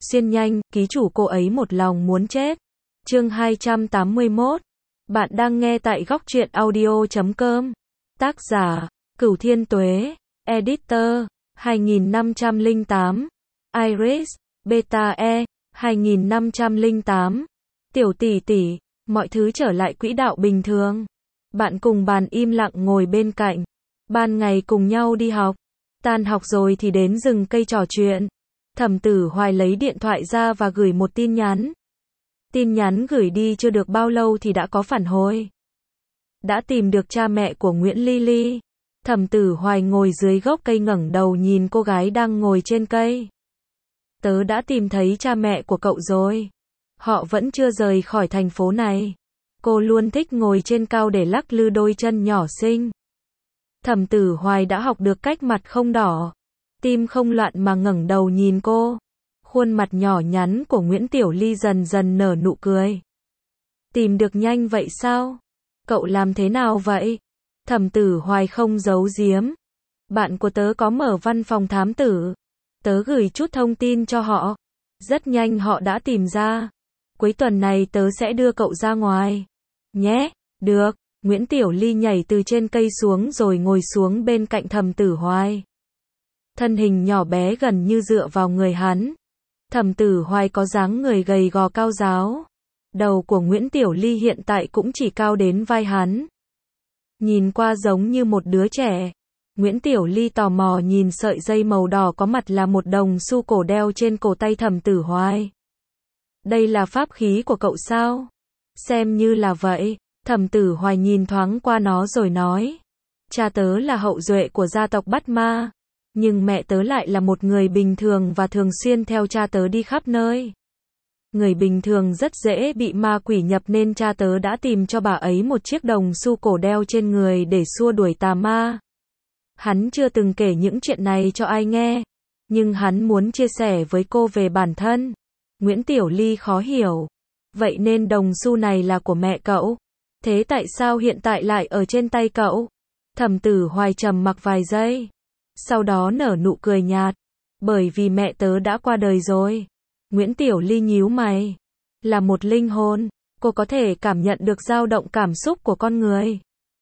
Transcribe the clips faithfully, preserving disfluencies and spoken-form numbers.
Xuyên nhanh, ký chủ cô ấy một lòng muốn chết. Chương hai trăm tám mươi mốt. Bạn đang nghe tại góc truyện audio chấm com. Tác giả, Cửu Thiên Tuế. Editor, hai nghìn năm trăm lẻ tám. Iris, Beta E, hai nghìn năm trăm lẻ tám. Tiểu tỷ tỷ, mọi thứ trở lại quỹ đạo bình thường. Bạn cùng bàn im lặng ngồi bên cạnh. Ban ngày cùng nhau đi học. Tan học rồi thì đến rừng cây trò chuyện. Thẩm Tử Hoài lấy điện thoại ra và gửi một tin nhắn. Tin nhắn gửi đi chưa được bao lâu thì đã có phản hồi. Đã tìm được cha mẹ của Nguyễn Ly Ly. Thẩm Tử Hoài ngồi dưới gốc cây ngẩng đầu nhìn cô gái đang ngồi trên cây. Tớ đã tìm thấy cha mẹ của cậu rồi. Họ vẫn chưa rời khỏi thành phố này. Cô luôn thích ngồi trên cao để lắc lư đôi chân nhỏ xinh. Thẩm Tử Hoài đã học được cách mặt không đỏ, tim không loạn mà ngẩng đầu nhìn cô. Khuôn mặt nhỏ nhắn của Nguyễn Tiểu Ly dần dần nở nụ cười. Tìm được nhanh vậy sao? Cậu làm thế nào vậy? Thẩm Tử Hoài không giấu giếm. Bạn của tớ có mở văn phòng thám tử. Tớ gửi chút thông tin cho họ. Rất nhanh họ đã tìm ra. Cuối tuần này tớ sẽ đưa cậu ra ngoài. Nhé, được. Nguyễn Tiểu Ly nhảy từ trên cây xuống rồi ngồi xuống bên cạnh Thẩm Tử Hoài. Thân hình nhỏ bé gần như dựa vào người hắn. Thẩm Tử Hoài có dáng người gầy gò cao ráo. Đầu của Nguyễn Tiểu Ly hiện tại cũng chỉ cao đến vai hắn. Nhìn qua giống như một đứa trẻ. Nguyễn Tiểu Ly tò mò nhìn sợi dây màu đỏ có mặt là một đồng xu cổ đeo trên cổ tay Thẩm Tử Hoài. Đây là pháp khí của cậu sao? Xem như là vậy. Thẩm Tử Hoài nhìn thoáng qua nó rồi nói. Cha tớ là hậu duệ của gia tộc Bát Ma. Nhưng mẹ tớ lại là một người bình thường và thường xuyên theo cha tớ đi khắp nơi. Người bình thường rất dễ bị ma quỷ nhập nên cha tớ đã tìm cho bà ấy một chiếc đồng xu cổ đeo trên người để xua đuổi tà ma. Hắn chưa từng kể những chuyện này cho ai nghe. Nhưng hắn muốn chia sẻ với cô về bản thân. Nguyễn Tiểu Ly khó hiểu. Vậy nên đồng xu này là của mẹ cậu. Thế tại sao hiện tại lại ở trên tay cậu? Thẩm Tử Hoài trầm mặc vài giây. Sau đó nở nụ cười nhạt. Bởi vì mẹ tớ đã qua đời rồi. Nguyễn Tiểu Ly nhíu mày. Là một linh hồn. Cô có thể cảm nhận được dao động cảm xúc của con người.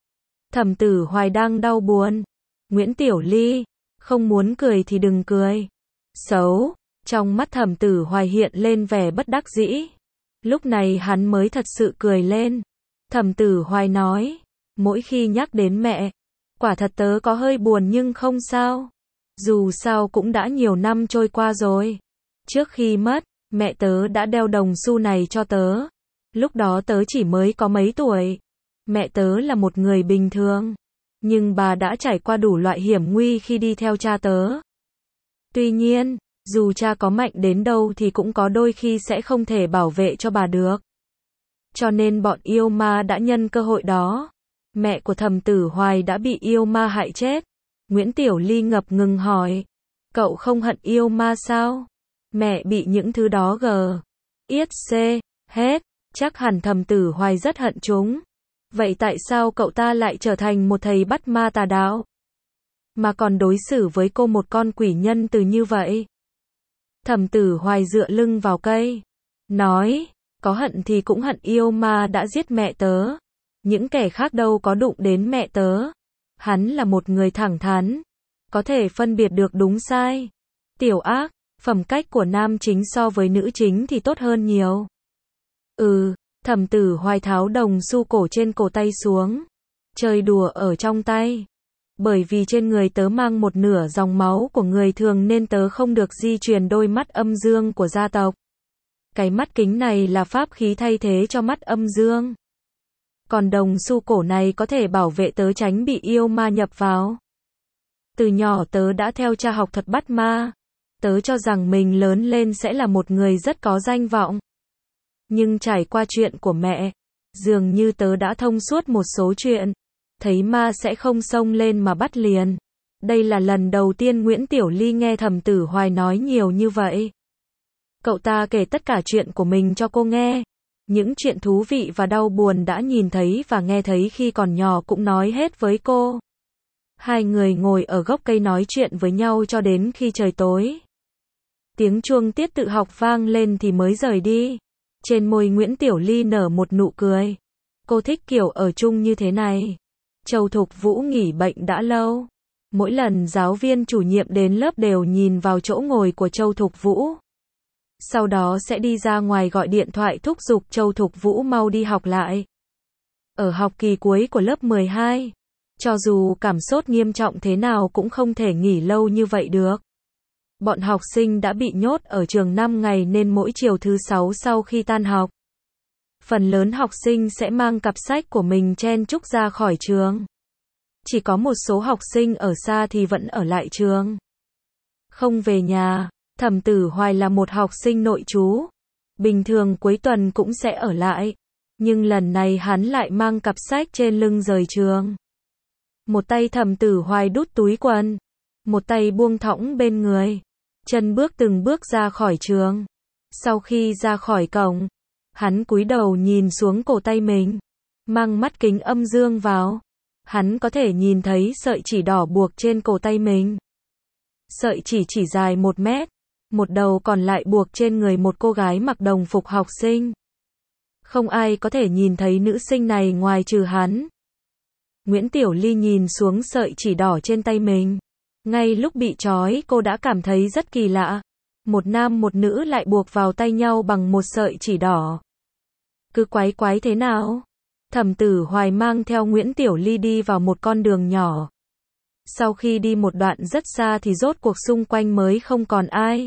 Thẩm Tử Hoài đang đau buồn. Nguyễn Tiểu Ly. Không muốn cười thì đừng cười. Xấu. Trong mắt Thẩm Tử Hoài hiện lên vẻ bất đắc dĩ. Lúc này hắn mới thật sự cười lên. Thẩm Tử Hoài nói. Mỗi khi nhắc đến mẹ. Quả thật tớ có hơi buồn nhưng không sao. Dù sao cũng đã nhiều năm trôi qua rồi. Trước khi mất, mẹ tớ đã đeo đồng xu này cho tớ. Lúc đó tớ chỉ mới có mấy tuổi. Mẹ tớ là một người bình thường. Nhưng bà đã trải qua đủ loại hiểm nguy khi đi theo cha tớ. Tuy nhiên, dù cha có mạnh đến đâu thì cũng có đôi khi sẽ không thể bảo vệ cho bà được. Cho nên bọn yêu ma đã nhân cơ hội đó. Mẹ của Thẩm Tử Hoài đã bị yêu ma hại chết. Nguyễn Tiểu Ly ngập ngừng hỏi. Cậu không hận yêu ma sao? Mẹ bị những thứ đó gờ. Yết xê, hết. Chắc hẳn Thẩm Tử Hoài rất hận chúng. Vậy tại sao cậu ta lại trở thành một thầy bắt ma tà đạo? Mà còn đối xử với cô một con quỷ nhân từ như vậy? Thẩm Tử Hoài dựa lưng vào cây. Nói, có hận thì cũng hận yêu ma đã giết mẹ tớ. Những kẻ khác đâu có đụng đến mẹ tớ. Hắn là một người thẳng thắn. Có thể phân biệt được đúng sai. Tiểu ác, phẩm cách của nam chính so với nữ chính thì tốt hơn nhiều. Ừ, Thẩm Tử Hoài tháo đồng xu cổ trên cổ tay xuống. Chơi đùa ở trong tay. Bởi vì trên người tớ mang một nửa dòng máu của người thường nên tớ không được di truyền đôi mắt âm dương của gia tộc. Cái mắt kính này là pháp khí thay thế cho mắt âm dương. Còn đồng xu cổ này có thể bảo vệ tớ tránh bị yêu ma nhập vào. Từ nhỏ tớ đã theo cha học thuật bắt ma. Tớ cho rằng mình lớn lên sẽ là một người rất có danh vọng. Nhưng trải qua chuyện của mẹ, dường như tớ đã thông suốt một số chuyện. Thấy ma sẽ không xông lên mà bắt liền. Đây là lần đầu tiên Nguyễn Tiểu Ly nghe Thẩm Tử Hoài nói nhiều như vậy. Cậu ta kể tất cả chuyện của mình cho cô nghe. Những chuyện thú vị và đau buồn đã nhìn thấy và nghe thấy khi còn nhỏ cũng nói hết với cô. Hai người ngồi ở gốc cây nói chuyện với nhau cho đến khi trời tối. Tiếng chuông tiết tự học vang lên thì mới rời đi. Trên môi Nguyễn Tiểu Ly nở một nụ cười. Cô thích kiểu ở chung như thế này. Châu Thục Vũ nghỉ bệnh đã lâu. Mỗi lần giáo viên chủ nhiệm đến lớp đều nhìn vào chỗ ngồi của Châu Thục Vũ. Sau đó sẽ đi ra ngoài gọi điện thoại thúc giục Châu Thục Vũ mau đi học lại. Ở học kỳ cuối của lớp mười hai, cho dù cảm sốt nghiêm trọng thế nào cũng không thể nghỉ lâu như vậy được. Bọn học sinh đã bị nhốt ở trường năm ngày nên mỗi chiều thứ sáu sau khi tan học, phần lớn học sinh sẽ mang cặp sách của mình chen chúc ra khỏi trường. Chỉ có một số học sinh ở xa thì vẫn ở lại trường, không về nhà. Thẩm Tử Hoài là một học sinh nội trú. Bình thường cuối tuần cũng sẽ ở lại. Nhưng lần này hắn lại mang cặp sách trên lưng rời trường. Một tay Thẩm Tử Hoài đút túi quần, một tay buông thõng bên người, chân bước từng bước ra khỏi trường. Sau khi ra khỏi cổng, hắn cúi đầu nhìn xuống cổ tay mình, mang mắt kính âm dương vào. Hắn có thể nhìn thấy sợi chỉ đỏ buộc trên cổ tay mình. Sợi chỉ chỉ dài một mét, một đầu còn lại buộc trên người một cô gái mặc đồng phục học sinh. Không ai có thể nhìn thấy nữ sinh này ngoài trừ hắn. Nguyễn Tiểu Ly nhìn xuống sợi chỉ đỏ trên tay mình. Ngay lúc bị trói cô đã cảm thấy rất kỳ lạ. Một nam một nữ lại buộc vào tay nhau bằng một sợi chỉ đỏ. Cứ quái quái thế nào? Thẩm Tử Hoài mang theo Nguyễn Tiểu Ly đi vào một con đường nhỏ. Sau khi đi một đoạn rất xa thì rốt cuộc xung quanh mới không còn ai.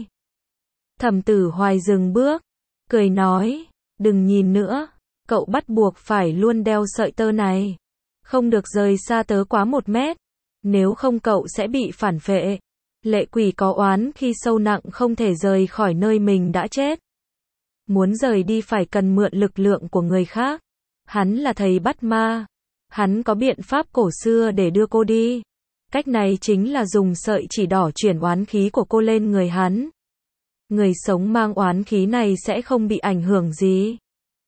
Thẩm Tử Hoài dừng bước, cười nói, đừng nhìn nữa, cậu bắt buộc phải luôn đeo sợi tơ này. Không được rời xa tớ quá một mét, nếu không cậu sẽ bị phản phệ. Lệ quỷ có oán khi sâu nặng không thể rời khỏi nơi mình đã chết. Muốn rời đi phải cần mượn lực lượng của người khác. Hắn là thầy bắt ma. Hắn có biện pháp cổ xưa để đưa cô đi. Cách này chính là dùng sợi chỉ đỏ chuyển oán khí của cô lên người hắn. Người sống mang oán khí này sẽ không bị ảnh hưởng gì.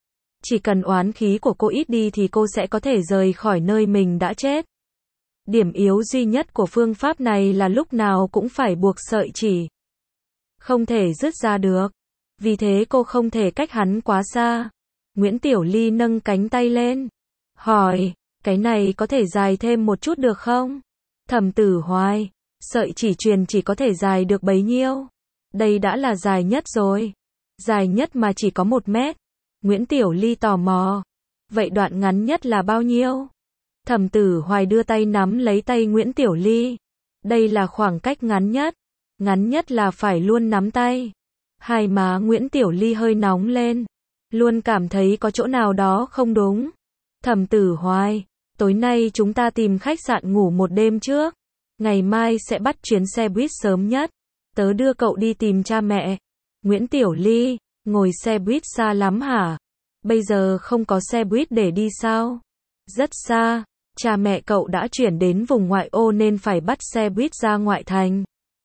Chỉ cần oán khí của cô ít đi thì cô sẽ có thể rời khỏi nơi mình đã chết. Điểm yếu duy nhất của phương pháp này là lúc nào cũng phải buộc sợi chỉ. Không thể dứt ra được. Vì thế cô không thể cách hắn quá xa. Nguyễn Tiểu Ly nâng cánh tay lên. Hỏi, cái này có thể dài thêm một chút được không? Thẩm Tử Hoài, sợi chỉ truyền chỉ có thể dài được bấy nhiêu. Đây đã là dài nhất rồi. Dài nhất mà chỉ có một mét. Nguyễn Tiểu Ly tò mò. Vậy đoạn ngắn nhất là bao nhiêu? Thẩm Tử Hoài đưa tay nắm lấy tay Nguyễn Tiểu Ly. Đây là khoảng cách ngắn nhất. Ngắn nhất là phải luôn nắm tay. Hai má Nguyễn Tiểu Ly hơi nóng lên. Luôn cảm thấy có chỗ nào đó không đúng. Thẩm Tử Hoài, tối nay chúng ta tìm khách sạn ngủ một đêm trước. Ngày mai sẽ bắt chuyến xe buýt sớm nhất. Tớ đưa cậu đi tìm cha mẹ. Nguyễn Tiểu Ly, ngồi xe buýt xa lắm hả? Bây giờ không có xe buýt để đi sao? Rất xa, cha mẹ cậu đã chuyển đến vùng ngoại ô nên phải bắt xe buýt ra ngoại thành.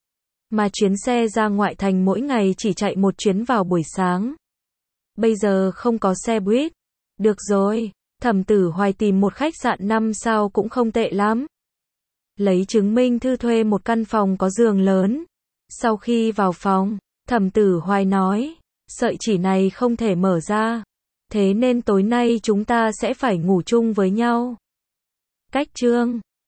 Mà chuyến xe ra ngoại thành mỗi ngày chỉ chạy một chuyến vào buổi sáng. Bây giờ không có xe buýt. Được rồi, Thẩm Tử Hoài tìm một khách sạn năm sao cũng không tệ lắm. Lấy chứng minh thư thuê một căn phòng có giường lớn. Sau khi vào phòng, Thẩm Tử Hoài nói, sợi chỉ này không thể mở ra. Thế nên tối nay chúng ta sẽ phải ngủ chung với nhau. Cách chương